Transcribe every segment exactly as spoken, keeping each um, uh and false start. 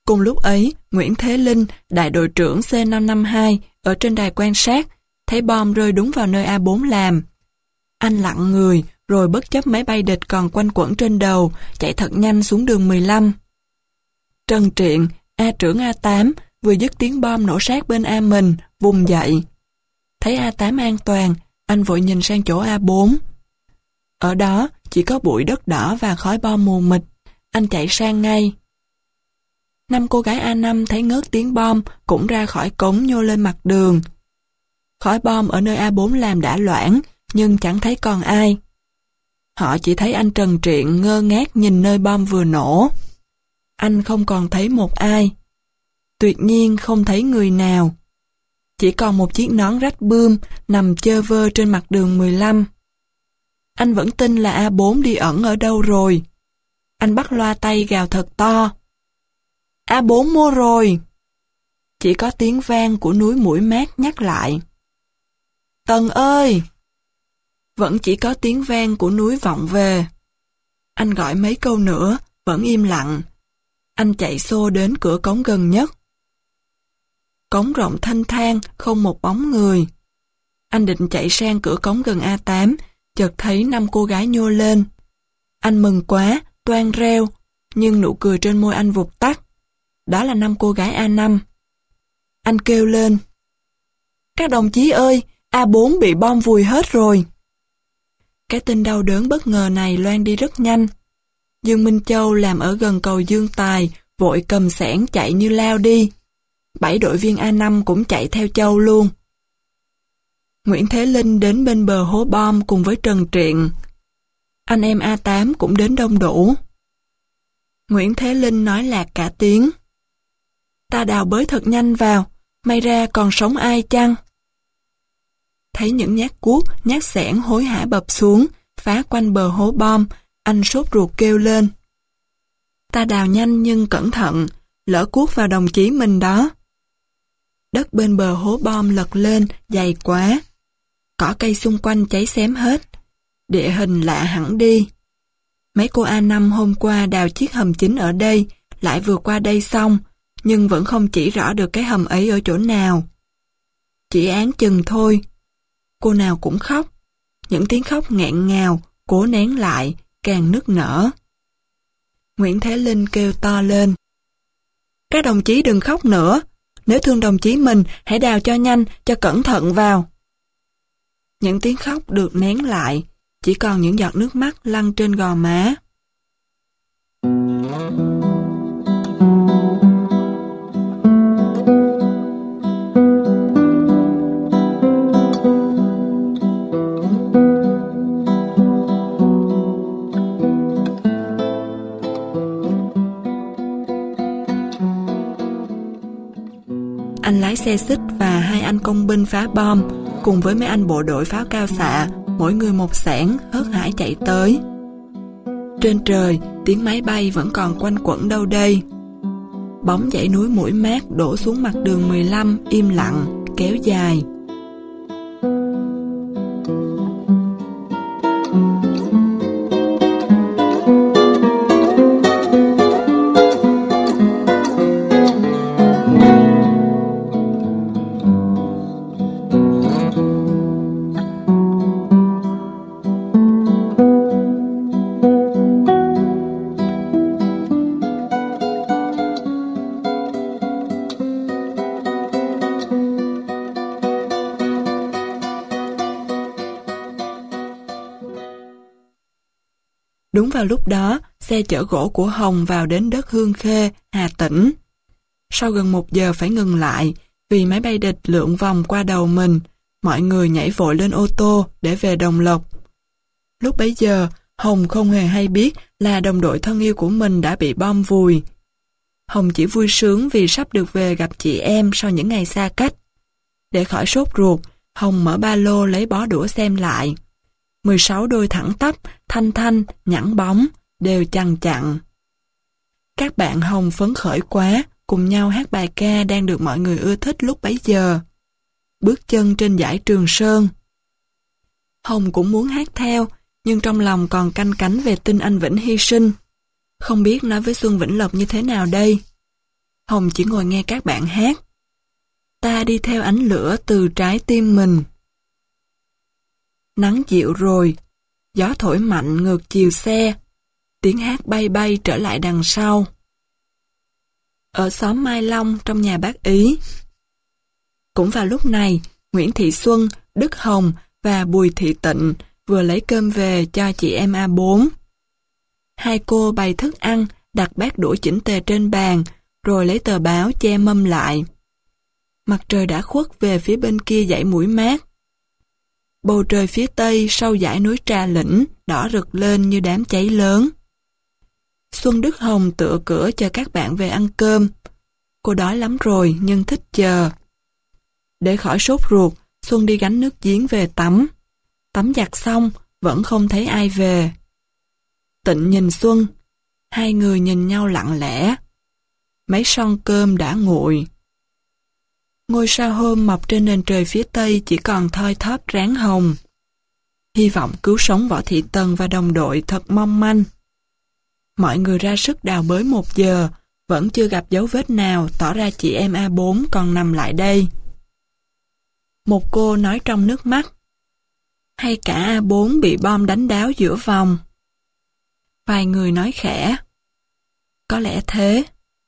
Cùng lúc ấy, Nguyễn Thế Linh, đại đội trưởng C năm năm hai, ở trên đài quan sát, thấy bom rơi đúng vào nơi A bốn làm. Anh lặng người, rồi bất chấp máy bay địch còn quanh quẩn trên đầu, chạy thật nhanh xuống đường mười lăm. Trần Triện, A trưởng A tám, vừa dứt tiếng bom nổ sát bên A mình, vùng dậy. Thấy A tám an toàn, anh vội nhìn sang chỗ A bốn. Ở đó, chỉ có bụi đất đỏ và khói bom mù mịt. Anh chạy sang ngay. Năm cô gái A năm thấy ngớt tiếng bom, cũng ra khỏi cống nhô lên mặt đường. Khói bom ở nơi A bốn làm đã loãng, nhưng chẳng thấy còn ai. Họ chỉ thấy anh Trần Triện ngơ ngác nhìn nơi bom vừa nổ. Anh không còn thấy một ai. Tuyệt nhiên không thấy người nào. Chỉ còn một chiếc nón rách bươm nằm chơ vơ trên mặt đường mười lăm. Anh vẫn tin là A bốn đi ẩn ở đâu rồi. Anh bắt loa tay gào thật to. A bốn mua rồi. Chỉ có tiếng vang của núi Mũi Mát nhắc lại. Tần ơi! Vẫn chỉ có tiếng vang của núi vọng về. Anh gọi mấy câu nữa, vẫn im lặng. Anh chạy xô đến cửa cống gần nhất. Cống rộng thênh thang, không một bóng người. Anh định chạy sang cửa cống gần A tám, chợt thấy năm cô gái nhô lên. Anh mừng quá, toan reo, nhưng nụ cười trên môi anh vụt tắt. Đó là năm cô gái A năm. Anh kêu lên. Các đồng chí ơi, A bốn bị bom vùi hết rồi. Cái tin đau đớn bất ngờ này loan đi rất nhanh. Dương Minh Châu làm ở gần cầu Dương Tài, vội cầm xẻng chạy như lao đi. Bảy đội viên A năm cũng chạy theo Châu luôn. Nguyễn Thế Linh đến bên bờ hố bom cùng với Trần Triện. Anh em A tám cũng đến đông đủ. Nguyễn Thế Linh nói lạc cả tiếng. Ta đào bới thật nhanh vào, may ra còn sống ai chăng? Thấy những nhát cuốc, nhát xẻng hối hả bập xuống, phá quanh bờ hố bom, anh sốt ruột kêu lên. Ta đào nhanh nhưng cẩn thận, lỡ cuốc vào đồng chí mình đó. Đất bên bờ hố bom lật lên, dày quá. Cỏ cây xung quanh cháy xém hết. Địa hình lạ hẳn đi. Mấy cô A năm hôm qua đào chiếc hầm chính ở đây, lại vừa qua đây xong, nhưng vẫn không chỉ rõ được cái hầm ấy ở chỗ nào. Chỉ án chừng thôi. Cô nào cũng khóc. Những tiếng khóc nghẹn ngào, cố nén lại, càng nức nở. Nguyễn Thế Linh kêu to lên. Các đồng chí đừng khóc nữa. Nếu thương đồng chí mình, hãy đào cho nhanh, cho cẩn thận vào. Những tiếng khóc được nén lại, chỉ còn những giọt nước mắt lăn trên gò má. Anh lái xe xích và hai anh công binh phá bom, cùng với mấy anh bộ đội pháo cao xạ, mỗi người một xẻng, hớt hải chạy tới. Trên trời, tiếng máy bay vẫn còn quanh quẩn đâu đây. Bóng dãy núi Mũi Mát đổ xuống mặt đường mười lăm, im lặng, kéo dài. Đúng vào lúc đó, xe chở gỗ của Hồng vào đến đất Hương Khê, Hà Tĩnh. Sau gần một giờ phải ngừng lại, vì máy bay địch lượn vòng qua đầu mình, mọi người nhảy vội lên ô tô để về Đồng Lộc. Lúc bấy giờ, Hồng không hề hay biết là đồng đội thân yêu của mình đã bị bom vùi. Hồng chỉ vui sướng vì sắp được về gặp chị em sau những ngày xa cách. Để khỏi sốt ruột, Hồng mở ba lô lấy bó đũa xem lại. mười sáu đôi thẳng tắp, thanh thanh, nhẵn bóng, đều chằng chặn. Các bạn Hồng phấn khởi quá, cùng nhau hát bài ca đang được mọi người ưa thích lúc bấy giờ. Bước chân trên dải Trường Sơn. Hồng cũng muốn hát theo, nhưng trong lòng còn canh cánh về tin anh Vĩnh hy sinh. Không biết nói với Xuân Vĩnh Lộc như thế nào đây. Hồng chỉ ngồi nghe các bạn hát. Ta đi theo ánh lửa từ trái tim mình. Nắng dịu rồi, gió thổi mạnh ngược chiều xe, tiếng hát bay bay trở lại đằng sau. Ở xóm Mai Long trong nhà bác Ý. Cũng vào lúc này, Nguyễn Thị Xuân, Đức Hồng và Bùi Thị Tịnh vừa lấy cơm về cho chị em A bốn. Hai cô bày thức ăn, đặt bát đũa chỉnh tề trên bàn, rồi lấy tờ báo che mâm lại. Mặt trời đã khuất về phía bên kia dãy mũi mát. Bầu trời phía tây sau dãy núi Trà Lĩnh đỏ rực lên như đám cháy lớn. Xuân Đức Hồng tựa cửa chờ các bạn về ăn cơm. Cô đói lắm rồi nhưng thích chờ. Để khỏi sốt ruột, Xuân đi gánh nước giếng về tắm. Tắm giặt xong, vẫn không thấy ai về. Tịnh nhìn Xuân, hai người nhìn nhau lặng lẽ. Mấy son cơm đã nguội. Ngôi sao hôm mọc trên nền trời phía tây chỉ còn thoi thóp ráng hồng. Hy vọng cứu sống Võ Thị Tần và đồng đội thật mong manh. Mọi người ra sức đào bới một giờ, vẫn chưa gặp dấu vết nào tỏ ra chị em A bốn còn nằm lại đây. Một cô nói trong nước mắt, hay cả A bốn bị bom đánh đáo giữa vòng. Vài người nói khẽ, có lẽ thế.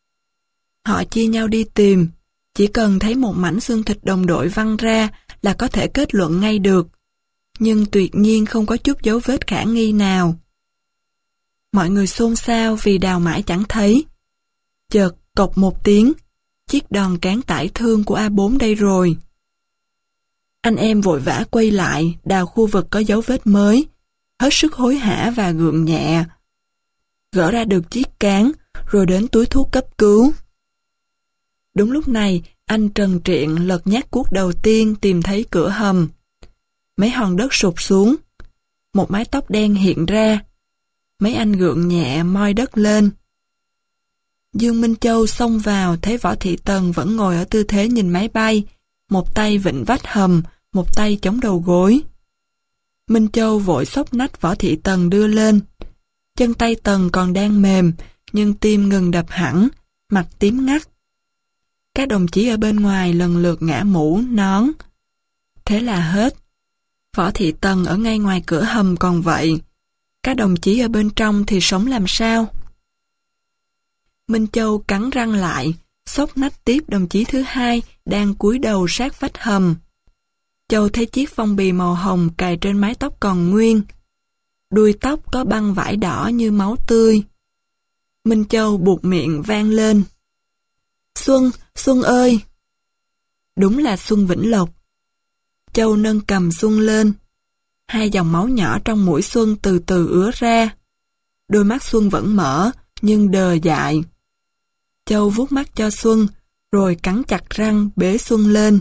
Họ chia nhau đi tìm, chỉ cần thấy một mảnh xương thịt đồng đội văng ra là có thể kết luận ngay được, nhưng tuyệt nhiên không có chút dấu vết khả nghi nào. Mọi người xôn xao vì đào mãi chẳng thấy. Chợt cộc một tiếng, chiếc đòn cán tải thương của A bốn đây rồi. Anh em vội vã quay lại, đào khu vực có dấu vết mới, hết sức hối hả và gượng nhẹ. Gỡ ra được chiếc cán, rồi đến túi thuốc cấp cứu. Đúng lúc này, anh Trần Triện lật nhát cuốc đầu tiên tìm thấy cửa hầm. Mấy hòn đất sụp xuống. Một mái tóc đen hiện ra. Mấy anh gượng nhẹ moi đất lên. Dương Minh Châu xông vào thấy Võ Thị Tần vẫn ngồi ở tư thế nhìn máy bay, một tay vịn vách hầm, một tay chống đầu gối. Minh Châu vội xốc nách Võ Thị Tần đưa lên. Chân tay Tần còn đang mềm, nhưng tim ngừng đập hẳn, mặt tím ngắt. Các đồng chí ở bên ngoài lần lượt ngã mũ, nón. Thế là hết. Võ Thị Tần ở ngay ngoài cửa hầm còn vậy. Các đồng chí ở bên trong thì sống làm sao? Minh Châu cắn răng lại, xốc nách tiếp đồng chí thứ hai đang cúi đầu sát vách hầm. Châu thấy chiếc phong bì màu hồng cài trên mái tóc còn nguyên. Đuôi tóc có băng vải đỏ như máu tươi. Minh Châu buột miệng vang lên. Xuân, Xuân ơi! Đúng là Xuân Vĩnh Lộc. Châu nâng cầm Xuân lên. Hai dòng máu nhỏ trong mũi Xuân từ từ ứa ra. Đôi mắt Xuân vẫn mở, nhưng đờ dại. Châu vuốt mắt cho Xuân, rồi cắn chặt răng bế Xuân lên.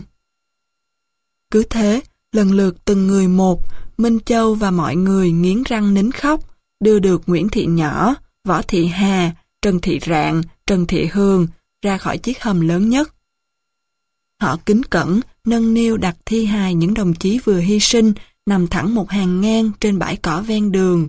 Cứ thế, lần lượt từng người một, Minh Châu và mọi người nghiến răng nín khóc, đưa được Nguyễn Thị Nhỏ, Võ Thị Hà, Trần Thị Rạng, Trần Thị Hường ra khỏi chiếc hầm lớn nhất. Họ kính cẩn, nâng niu đặt thi hài những đồng chí vừa hy sinh nằm thẳng một hàng ngang trên bãi cỏ ven đường.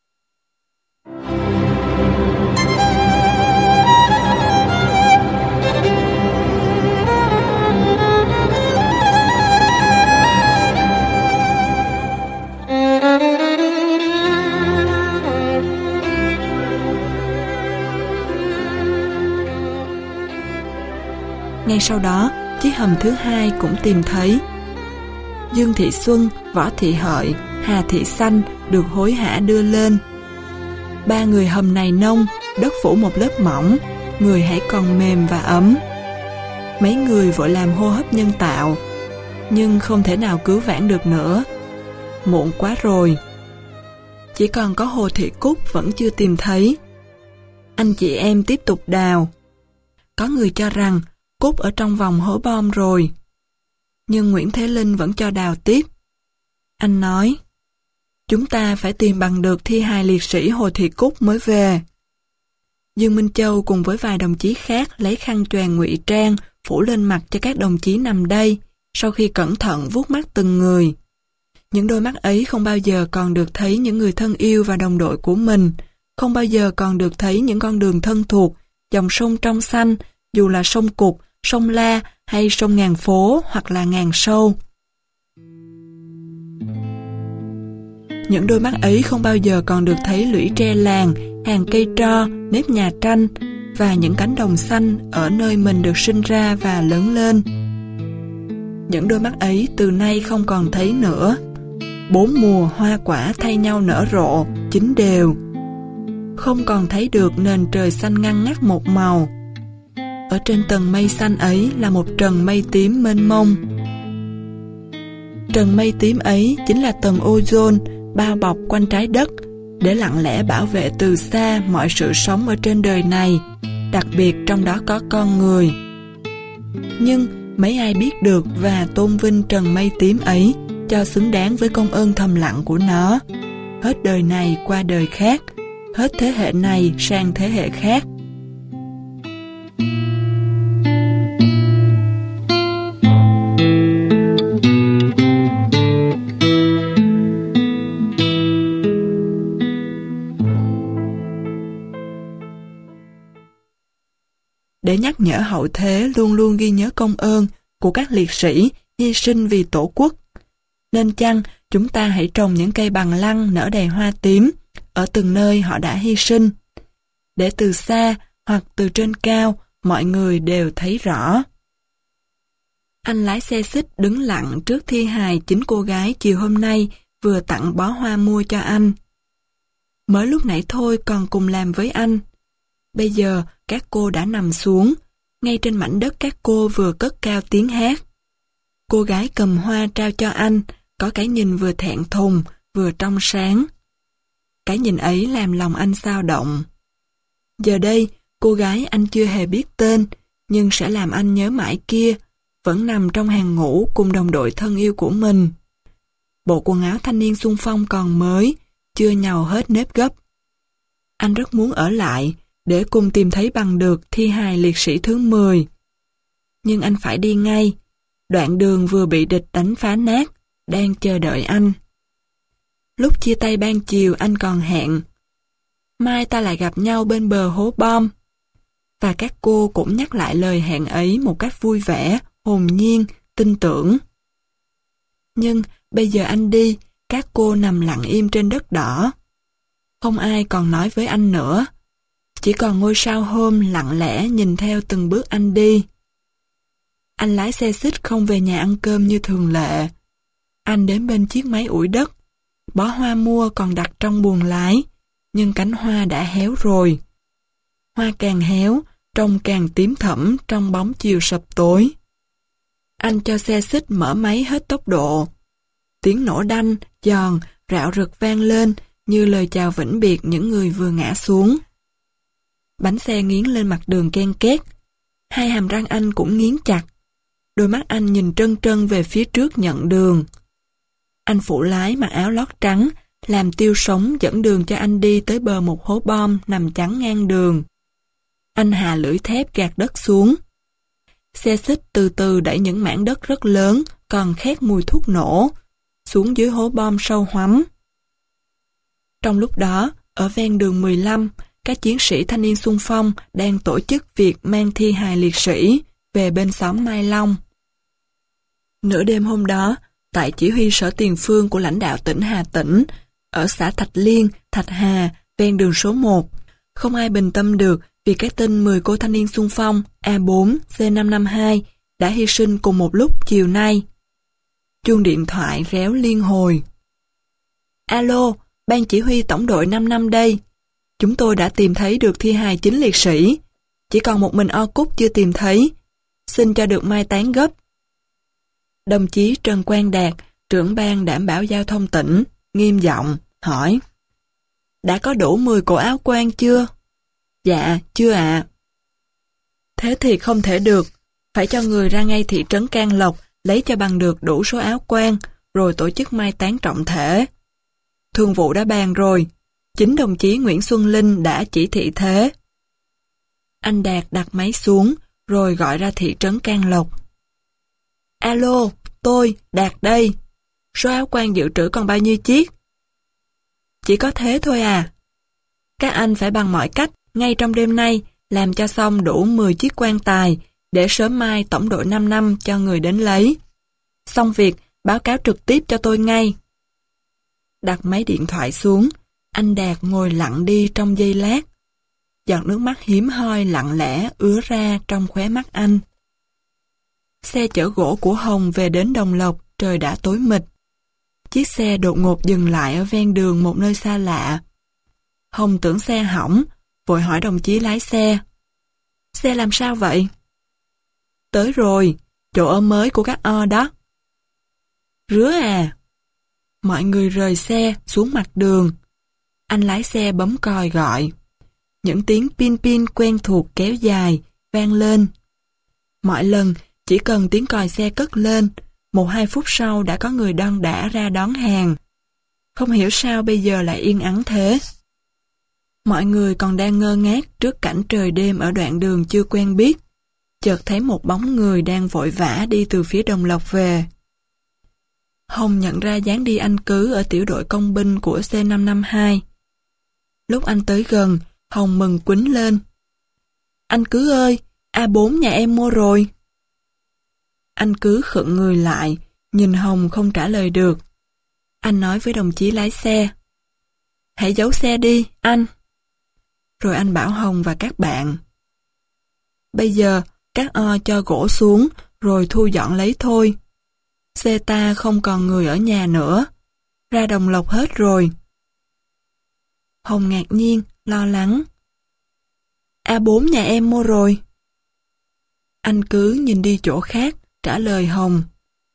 Ngay sau đó, chiếc hầm thứ hai cũng tìm thấy. Dương Thị Xuân, Võ Thị Hợi, Hà Thị Xanh được hối hả đưa lên. Ba người hầm này nông, đất phủ một lớp mỏng, người hãy còn mềm và ấm. Mấy người vội làm hô hấp nhân tạo, nhưng không thể nào cứu vãn được nữa. Muộn quá rồi. Chỉ còn có Hồ Thị Cúc vẫn chưa tìm thấy. Anh chị em tiếp tục đào. Có người cho rằng Cúc ở trong vòng hố bom rồi. Nhưng Nguyễn Thế Linh vẫn cho đào tiếp. Anh nói, chúng ta phải tìm bằng được thi hài liệt sĩ Hồ Thị Cúc mới về. Dương Minh Châu cùng với vài đồng chí khác lấy khăn choàng ngụy trang phủ lên mặt cho các đồng chí nằm đây, sau khi cẩn thận vuốt mắt từng người. Những đôi mắt ấy không bao giờ còn được thấy những người thân yêu và đồng đội của mình, không bao giờ còn được thấy những con đường thân thuộc, dòng sông trong xanh, dù là sông Cục, sông La hay sông Ngàn Phố hoặc là Ngàn Sâu. Những đôi mắt ấy không bao giờ còn được thấy lũy tre làng, hàng cây tro, nếp nhà tranh và những cánh đồng xanh ở nơi mình được sinh ra và lớn lên. Những đôi mắt ấy từ nay không còn thấy nữa. Bốn mùa hoa quả thay nhau nở rộ, chín đều. Không còn thấy được nền trời xanh ngăn ngắt một màu. Ở trên tầng mây xanh ấy là một trần mây tím mênh mông. Trần mây tím ấy chính là tầng ozone bao bọc quanh trái đất để lặng lẽ bảo vệ từ xa mọi sự sống ở trên đời này, đặc biệt trong đó có con người. Nhưng mấy ai biết được và tôn vinh trần mây tím ấy cho xứng đáng với công ơn thầm lặng của nó, hết đời này qua đời khác, hết thế hệ này sang thế hệ khác. Để nhắc nhở hậu thế luôn luôn ghi nhớ công ơn của các liệt sĩ hy sinh vì Tổ quốc, nên chăng chúng ta hãy trồng những cây bằng lăng nở đầy hoa tím ở từng nơi họ đã hy sinh, để từ xa hoặc từ trên cao mọi người đều thấy rõ. Anh lái xe xích đứng lặng trước thi hài chính cô gái chiều hôm nay vừa tặng bó hoa mua cho anh. Mới lúc nãy thôi còn cùng làm với anh. Bây giờ các cô đã nằm xuống, ngay trên mảnh đất các cô vừa cất cao tiếng hát. Cô gái cầm hoa trao cho anh, có cái nhìn vừa thẹn thùng, vừa trong sáng. Cái nhìn ấy làm lòng anh xao động. Giờ đây, cô gái anh chưa hề biết tên, nhưng sẽ làm anh nhớ mãi kia, vẫn nằm trong hàng ngũ cùng đồng đội thân yêu của mình. Bộ quần áo thanh niên xung phong còn mới, chưa nhàu hết nếp gấp. Anh rất muốn ở lại, để cùng tìm thấy bằng được thi hài liệt sĩ thứ mười. Nhưng anh phải đi ngay. Đoạn đường vừa bị địch đánh phá nát, đang chờ đợi anh. Lúc chia tay ban chiều anh còn hẹn. Mai ta lại gặp nhau bên bờ hố bom. Và các cô cũng nhắc lại lời hẹn ấy một cách vui vẻ, hồn nhiên, tin tưởng. Nhưng bây giờ anh đi, các cô nằm lặng im trên đất đỏ. Không ai còn nói với anh nữa. Chỉ còn ngôi sao hôm lặng lẽ nhìn theo từng bước anh đi. Anh lái xe xích không về nhà ăn cơm như thường lệ. Anh đến bên chiếc máy ủi đất. Bó hoa mua còn đặt trong buồng lái, nhưng cánh hoa đã héo rồi. Hoa càng héo, trông càng tím thẫm trong bóng chiều sập tối. Anh cho xe xích mở máy hết tốc độ. Tiếng nổ đanh, giòn, rạo rực vang lên như lời chào vĩnh biệt những người vừa ngã xuống. Bánh xe nghiến lên mặt đường ken két. Hai hàm răng anh cũng nghiến chặt. Đôi mắt anh nhìn trân trân về phía trước nhận đường. Anh phụ lái mặc áo lót trắng, làm tiêu sống dẫn đường cho anh đi tới bờ một hố bom nằm chắn ngang đường. Anh hà lưỡi thép gạt đất xuống. Xe xích từ từ đẩy những mảng đất rất lớn, còn khét mùi thuốc nổ, xuống dưới hố bom sâu hoắm. Trong lúc đó, ở ven đường mười lăm, các chiến sĩ thanh niên xung phong đang tổ chức việc mang thi hài liệt sĩ về bên xóm Mai Long. Nửa đêm hôm đó, tại chỉ huy sở tiền phương của lãnh đạo tỉnh Hà Tĩnh, ở xã Thạch Liên, Thạch Hà, ven đường số một, không ai bình tâm được vì cái tin mười cô thanh niên xung phong A bốn C năm năm hai đã hy sinh cùng một lúc chiều nay. Chuông điện thoại réo liên hồi. Alo, ban chỉ huy tổng đội năm năm đây. Chúng tôi đã tìm thấy được thi hài chín liệt sĩ. Chỉ còn một mình O Cúc chưa tìm thấy. Xin cho được mai táng gấp. Đồng chí Trần Quang Đạt, trưởng ban đảm bảo giao thông tỉnh, nghiêm giọng, hỏi. Đã có đủ mười cổ áo quan chưa? Dạ, chưa ạ. À. Thế thì không thể được. Phải cho người ra ngay thị trấn Can Lộc lấy cho bằng được đủ số áo quan, rồi tổ chức mai táng trọng thể. Thương vụ đã bàn rồi. Chính đồng chí Nguyễn Xuân Linh đã chỉ thị thế. Anh Đạt đặt máy xuống, rồi gọi ra thị trấn Can Lộc. Alo, tôi, Đạt đây. Số áo quan dự trữ còn bao nhiêu chiếc? Chỉ có thế thôi à. Các anh phải bằng mọi cách, ngay trong đêm nay, làm cho xong đủ mười chiếc quan tài, để sớm mai tổng đội năm năm cho người đến lấy. Xong việc, báo cáo trực tiếp cho tôi ngay. Đặt máy điện thoại xuống, anh Đạt ngồi lặng đi trong giây lát. Giọt nước mắt hiếm hoi lặng lẽ ứa ra trong khóe mắt anh. Xe chở gỗ của Hồng về đến Đồng Lộc, trời đã tối mịt. Chiếc xe đột ngột dừng lại ở ven đường một nơi xa lạ. Hồng tưởng xe hỏng, vội hỏi đồng chí lái xe. Xe làm sao vậy? Tới rồi, chỗ ở mới của các O đó. Rứa à? Mọi người rời xe xuống mặt đường. Anh lái xe bấm còi gọi. Những tiếng pin pin quen thuộc kéo dài, vang lên. Mọi lần, chỉ cần tiếng còi xe cất lên, một hai phút sau đã có người đon đả ra đón hàng. Không hiểu sao bây giờ lại yên ắng thế. Mọi người còn đang ngơ ngác trước cảnh trời đêm ở đoạn đường chưa quen biết. Chợt thấy một bóng người đang vội vã đi từ phía Đồng Lộc về. Hồng nhận ra dáng đi anh Cứ ở tiểu đội công binh của C năm năm hai. Lúc anh tới gần, Hồng mừng quýnh lên. Anh Cứ ơi, A bốn nhà em mua rồi. Anh Cứ khựng người lại, nhìn Hồng không trả lời được. Anh nói với đồng chí lái xe. Hãy giấu xe đi, anh. Rồi anh bảo Hồng và các bạn. Bây giờ, các O cho gỗ xuống, rồi thu dọn lấy thôi. Xe ta không còn người ở nhà nữa. Ra Đồng Lộc hết rồi. Hồng ngạc nhiên, lo lắng. A bốn nhà em mua rồi. Anh Cứ nhìn đi chỗ khác, trả lời Hồng.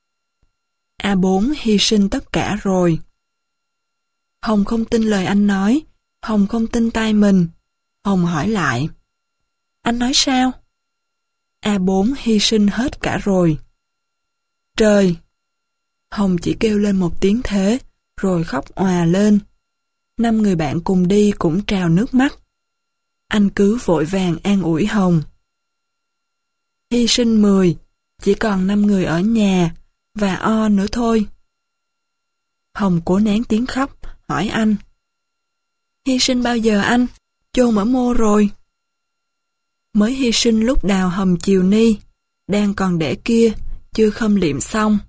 A bốn hy sinh tất cả rồi. Hồng không tin lời anh nói. Hồng không tin tai mình. Hồng hỏi lại. Anh nói sao? A bốn hy sinh hết cả rồi. Trời! Hồng chỉ kêu lên một tiếng thế, rồi khóc òa lên. Năm người bạn cùng đi cũng trào nước mắt. Anh Cứ vội vàng an ủi Hồng. Hy sinh mười, chỉ còn năm người ở nhà, và O nữa thôi. Hồng cố nén tiếng khóc, hỏi anh. Hy sinh bao giờ anh? Chôn ở mô rồi. Mới hy sinh lúc đào hầm Chiều Ni, đang còn để kia, chưa khâm liệm xong.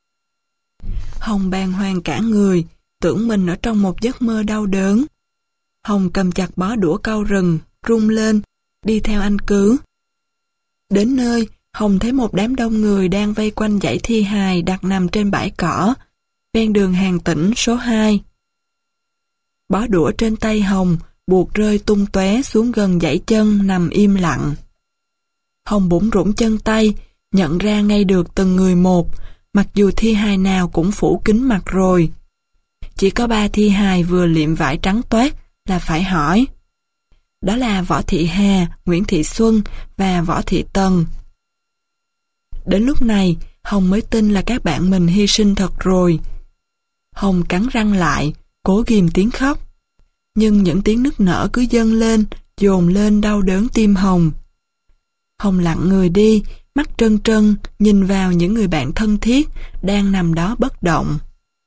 Hồng bàng hoàng cả người, tưởng mình ở trong một giấc mơ đau đớn. Hồng cầm chặt bó đũa cau rừng, rung lên, đi theo anh Cứ. Đến nơi, Hồng thấy một đám đông người đang vây quanh dãy thi hài đặt nằm trên bãi cỏ, ven đường Hàng Tỉnh số hai. Bó đũa trên tay Hồng buộc rơi tung tóe xuống gần dãy chân nằm im lặng. Hồng bủn rủn chân tay, nhận ra ngay được từng người một, mặc dù thi hài nào cũng phủ kín mặt rồi. Chỉ có ba thi hài vừa liệm vải trắng toát là phải hỏi. Đó là Võ Thị Hà, Nguyễn Thị Xuân và Võ Thị Tần. Đến lúc này, Hồng mới tin là các bạn mình hy sinh thật rồi. Hồng cắn răng lại, cố ghìm tiếng khóc. Nhưng những tiếng nức nở cứ dâng lên, dồn lên đau đớn tim Hồng. Hồng lặng người đi, mắt trân trân, nhìn vào những người bạn thân thiết, đang nằm đó bất động.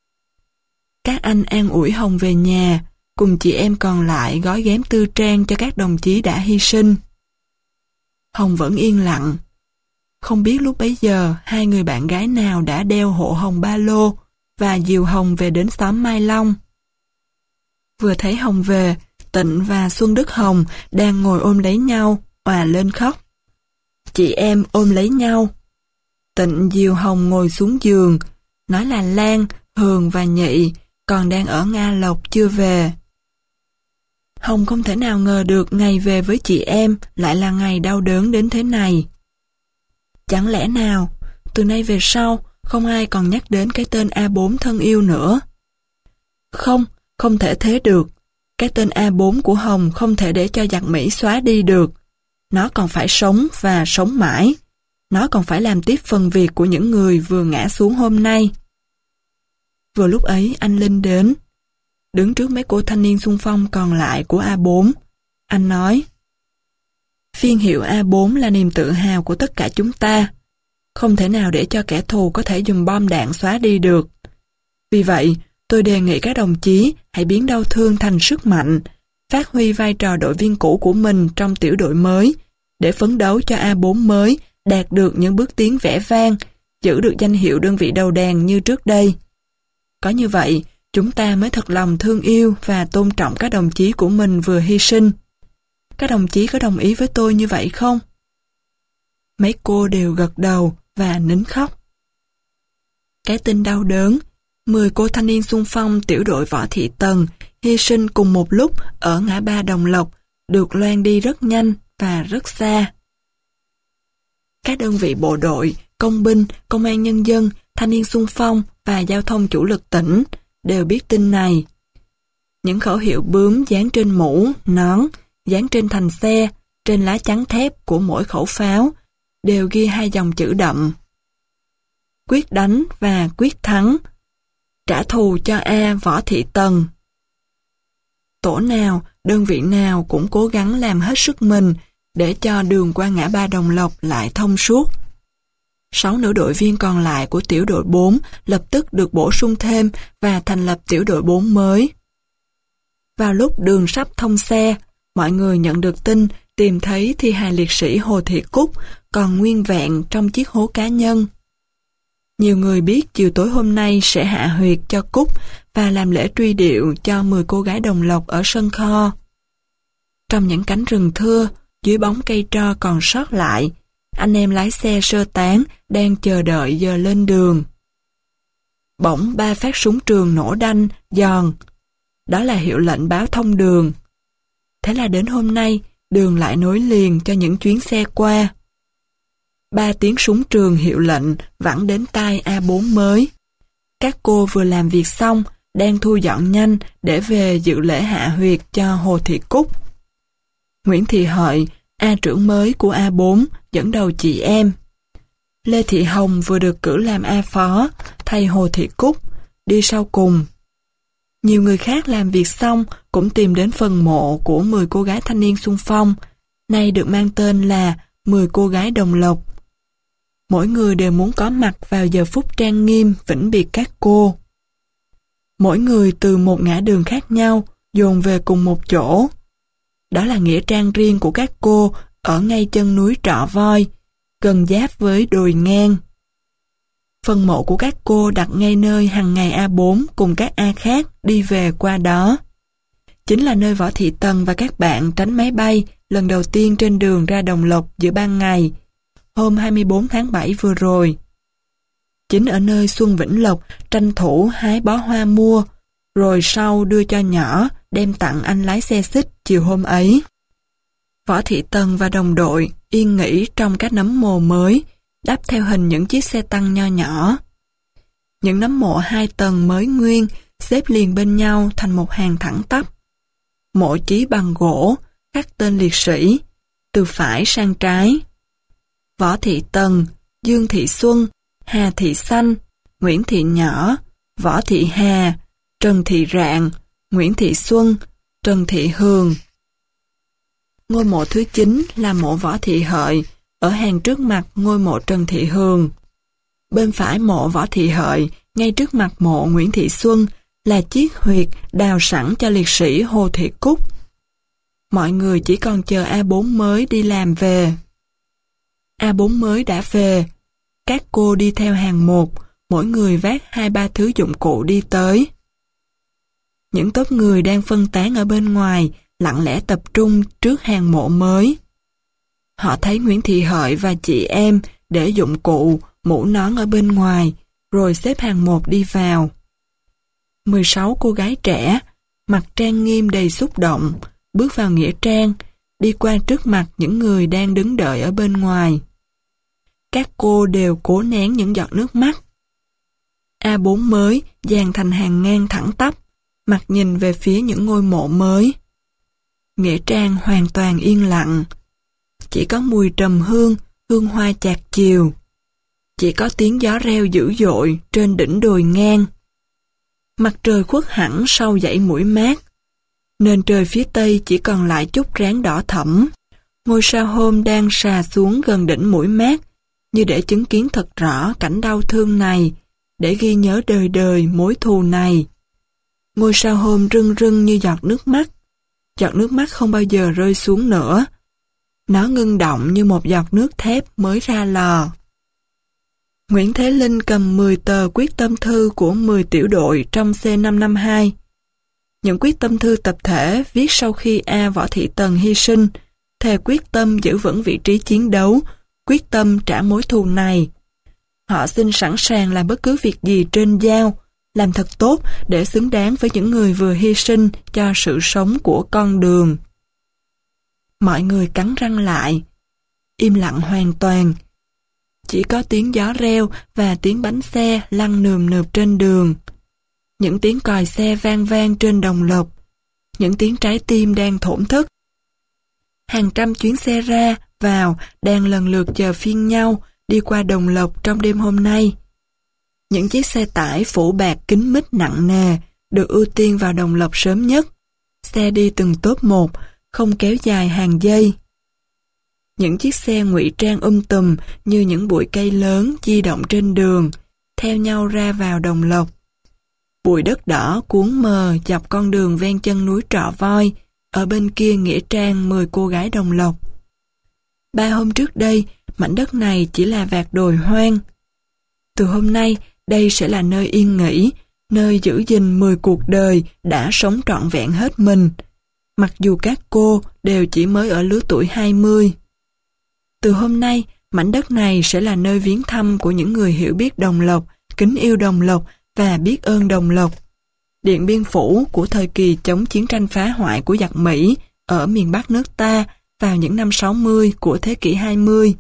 Các anh an ủi Hồng về nhà, cùng chị em còn lại gói ghém tư trang cho các đồng chí đã hy sinh. Hồng vẫn yên lặng. Không biết lúc bấy giờ hai người bạn gái nào đã đeo hộ Hồng ba lô và dìu Hồng về đến xóm Mai Long. Vừa thấy Hồng về, Tịnh và Xuân Đức Hồng đang ngồi ôm lấy nhau, òa lên khóc. Chị em ôm lấy nhau. Tịnh dìu Hồng ngồi xuống giường, nói là Lan, Hường và Nhị còn đang ở Nga Lộc chưa về. Hồng không thể nào ngờ được ngày về với chị em lại là ngày đau đớn đến thế này. Chẳng lẽ nào, từ nay về sau, không ai còn nhắc đến cái tên A bốn thân yêu nữa. Không, không thể thế được. Cái tên A bốn của Hồng không thể để cho giặc Mỹ xóa đi được. Nó còn phải sống và sống mãi. Nó còn phải làm tiếp phần việc của những người vừa ngã xuống hôm nay. Vừa lúc ấy anh Linh đến. Đứng trước mấy cô thanh niên xung phong còn lại của A bốn. Anh nói: Phiên hiệu A bốn là niềm tự hào của tất cả chúng ta. Không thể nào để cho kẻ thù có thể dùng bom đạn xóa đi được. Vì vậy, tôi đề nghị các đồng chí hãy biến đau thương thành sức mạnh phát huy vai trò đội viên cũ của mình trong tiểu đội mới, để phấn đấu cho A bốn mới đạt được những bước tiến vẻ vang, giữ được danh hiệu đơn vị đầu đàn như trước đây. Có như vậy, chúng ta mới thật lòng thương yêu và tôn trọng các đồng chí của mình vừa hy sinh. Các đồng chí có đồng ý với tôi như vậy không? Mấy cô đều gật đầu và nín khóc. Cái tin đau đớn, mười cô thanh niên xung phong tiểu đội Võ Thị Tần hy sinh cùng một lúc ở ngã ba Đồng Lộc được loan đi rất nhanh và rất xa. Các đơn vị bộ đội, công binh, công an nhân dân, thanh niên xung phong và giao thông chủ lực tỉnh đều biết tin này. Những khẩu hiệu bướm dán trên mũ, nón, dán trên thành xe, trên lá chắn thép của mỗi khẩu pháo đều ghi hai dòng chữ đậm: quyết đánh và quyết thắng, trả thù cho A Võ Thị Tần. Tổ nào, đơn vị nào cũng cố gắng làm hết sức mình để cho đường qua ngã ba Đồng Lộc lại thông suốt. Sáu nữ đội viên còn lại của tiểu đội bốn lập tức được bổ sung thêm và thành lập tiểu đội bốn mới. Vào lúc đường sắp thông xe, mọi người nhận được tin tìm thấy thi hài liệt sĩ Hồ Thị Cúc còn nguyên vẹn trong chiếc hố cá nhân. Nhiều người biết chiều tối hôm nay sẽ hạ huyệt cho Cúc và làm lễ truy điệu cho mười cô gái Đồng Lộc ở sân kho. Trong những cánh rừng thưa, dưới bóng cây tro còn sót lại, anh em lái xe sơ tán đang chờ đợi giờ lên đường. Bỗng ba phát súng trường nổ đanh, giòn. Đó là hiệu lệnh báo thông đường. Thế là đến hôm nay, đường lại nối liền cho những chuyến xe qua. Ba tiếng súng trường hiệu lệnh vẳng đến tai A bốn mới. Các cô vừa làm việc xong, đang thu dọn nhanh để về dự lễ hạ huyệt cho Hồ Thị Cúc. Nguyễn Thị Hợi, A trưởng mới của A bốn, dẫn đầu chị em. Lê Thị Hồng vừa được cử làm A phó, thay Hồ Thị Cúc, đi sau cùng. Nhiều người khác làm việc xong cũng tìm đến phần mộ của mười cô gái thanh niên xung phong, nay được mang tên là mười cô gái Đồng Lộc. Mỗi người đều muốn có mặt vào giờ phút trang nghiêm vĩnh biệt các cô. Mỗi người từ một ngã đường khác nhau dồn về cùng một chỗ. Đó là nghĩa trang riêng của các cô ở ngay chân núi Trọ Voi, gần giáp với đồi ngang. Phần mộ của các cô đặt ngay nơi hàng ngày A bốn cùng các A khác đi về qua đó. Chính là nơi Võ Thị Tần và các bạn tránh máy bay lần đầu tiên trên đường ra Đồng Lộc giữa ban ngày, hôm hai mươi bốn tháng bảy vừa rồi. Chính ở nơi Xuân Vĩnh Lộc tranh thủ hái bó hoa mua, rồi sau đưa cho nhỏ đem tặng anh lái xe xích chiều hôm ấy. Võ Thị Tần và đồng đội yên nghỉ trong các nấm mồ mới, đắp theo hình những chiếc xe tăng nho nhỏ. Những nấm mộ hai tầng mới nguyên xếp liền bên nhau thành một hàng thẳng tắp. Mộ chí bằng gỗ, khắc tên liệt sĩ, từ phải sang trái. Võ Thị Tần, Dương Thị Xuân, Hà Thị Xanh, Nguyễn Thị Nhỏ, Võ Thị Hà, Trần Thị Rạng, Nguyễn Thị Xuân, Trần Thị Hường. Ngôi mộ thứ chín là mộ Võ Thị Hợi, ở hàng trước mặt ngôi mộ Trần Thị Hường. Bên phải mộ Võ Thị Hợi, ngay trước mặt mộ Nguyễn Thị Xuân, là chiếc huyệt đào sẵn cho liệt sĩ Hồ Thị Cúc. Mọi người chỉ còn chờ A bốn mới đi làm về. A bốn mới đã về. Các cô đi theo hàng một, mỗi người vác hai ba thứ dụng cụ đi tới. Những tốp người đang phân tán ở bên ngoài, lặng lẽ tập trung trước hàng mộ mới. Họ thấy Nguyễn Thị Hợi và chị em để dụng cụ, mũ nón ở bên ngoài, rồi xếp hàng một đi vào. mười sáu cô gái trẻ, mặt trang nghiêm đầy xúc động, bước vào nghĩa trang, đi qua trước mặt những người đang đứng đợi ở bên ngoài. Các cô đều cố nén những giọt nước mắt. A bốn mới dàn thành hàng ngang thẳng tắp, mặt nhìn về phía những ngôi mộ mới. Nghĩa trang hoàn toàn yên lặng. Chỉ có mùi trầm hương, hương hoa chạc chiều. Chỉ có tiếng gió reo dữ dội trên đỉnh đồi ngang. Mặt trời khuất hẳn sau dãy mũi mát. Nền trời phía tây chỉ còn lại chút ráng đỏ thẫm. Ngôi sao hôm đang sà xuống gần đỉnh mũi mát, như để chứng kiến thật rõ cảnh đau thương này, để ghi nhớ đời đời mối thù này. Ngôi sao hôm rưng rưng như giọt nước mắt. giọt nước mắt không bao giờ rơi xuống nữa. Nó ngưng động như một giọt nước thép mới ra lò. Nguyễn Thế Linh cầm mười tờ quyết tâm thư của mười tiểu đội trong C năm năm hai. Những quyết tâm thư tập thể viết sau khi A Võ Thị Tần hy sinh, thề quyết tâm giữ vững vị trí chiến đấu, quyết tâm trả mối thù này. Họ xin sẵn sàng làm bất cứ việc gì trên dao, làm thật tốt để xứng đáng với những người vừa hy sinh cho sự sống của con đường. Mọi người cắn răng lại, im lặng hoàn toàn. Chỉ có tiếng gió reo và tiếng bánh xe lăn nườm nượp trên đường. Những tiếng còi xe vang vang trên đồng lộc. Những tiếng trái tim đang thổn thức. Hàng trăm chuyến xe ra, vào, đang lần lượt chờ phiên nhau đi qua đồng lộc trong đêm hôm nay. Những chiếc xe tải phủ bạt kín mít nặng nề được ưu tiên vào đồng lộc sớm nhất. Xe đi từng tốp một, không kéo dài hàng dây. Những chiếc xe ngụy trang um tùm như những bụi cây lớn di động trên đường, theo nhau ra vào đồng lộc. Bụi đất đỏ cuốn mờ dọc con đường ven chân núi Trọ Voi, ở bên kia nghĩa trang mười cô gái đồng lộc. Ba hôm trước đây, mảnh đất này chỉ là vạt đồi hoang. Từ hôm nay, đây sẽ là nơi yên nghỉ, nơi giữ gìn mười cuộc đời đã sống trọn vẹn hết mình, mặc dù các cô đều chỉ mới ở lứa tuổi hai mươi. Từ hôm nay, mảnh đất này sẽ là nơi viếng thăm của những người hiểu biết đồng lộc, kính yêu đồng lộc và biết ơn đồng lộc. Điện Biên Phủ của thời kỳ chống chiến tranh phá hoại của giặc Mỹ ở miền Bắc nước ta vào những năm sáu mươi của thế kỷ hai mươi.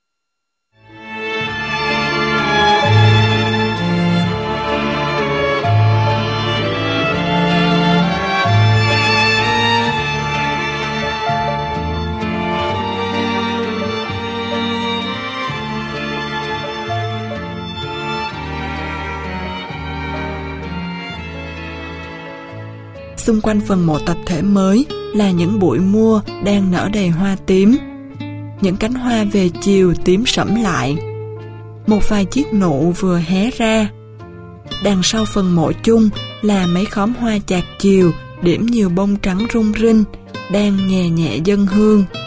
Xung quanh phần mộ tập thể mới là những bụi mua đang nở đầy hoa tím. Những cánh hoa về chiều tím sẫm lại. Một vài chiếc nụ vừa hé ra. Đằng sau phần mộ chung là mấy khóm hoa chạc chiều điểm nhiều bông trắng rung rinh, đang nhẹ nhẹ dâng hương.